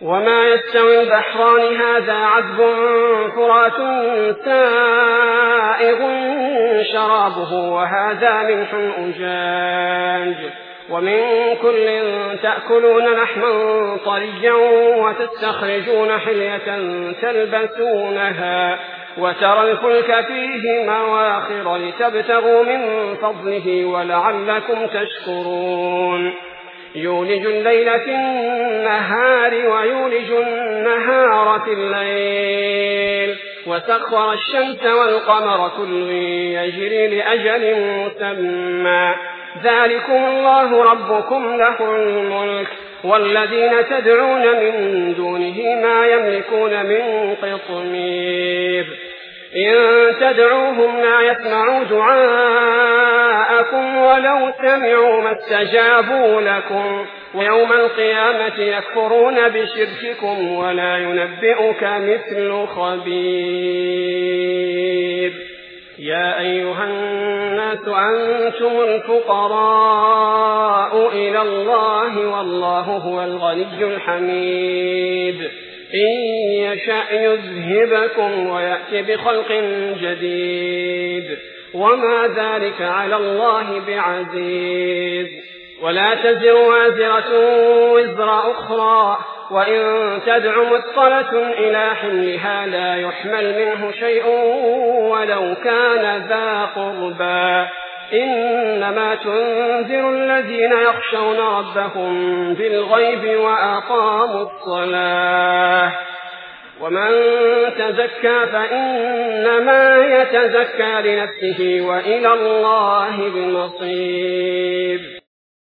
وما يستوي البحران هذا عذب فرات سائغ شرابه وهذا ملح أجاج ومن كل تأكلون لحما طريا وتستخرجون حلية تلبسونها وترى الفلك فيه مواخر لتبتغوا من فضله ولعلكم تشكرون يولج الليل في النهار ويولج النهار في الليل وسخر الشمس والقمر كل يجري لأجل مسمى ذلكم الله ربكم له الملك والذين تدعون من دونه ما يملكون من قطمير إن تدعوهم لا يسمعوا دعاءكم ولو سمعوا ما استجابوا لكم ويوم القيامة يكفرون بشرككم ولا ينبئك مثل خبير يا أيها الناس أنتم الفقراء إلى الله والله هو الغني الحميد إن يشأ يذهبكم ويأتي بخلق جديد وما ذلك على الله بعزيز ولا تزر وازرة وزر أخرى وإن تدع مثقلة إلى حملها لا يحمل منه شيء ولو كان ذا قربى إنما تنذر الذين يخشون ربهم بالغيب وأقاموا الصلاة ومن تزكى فإنما يتزكى لنفسه وإلى الله المصير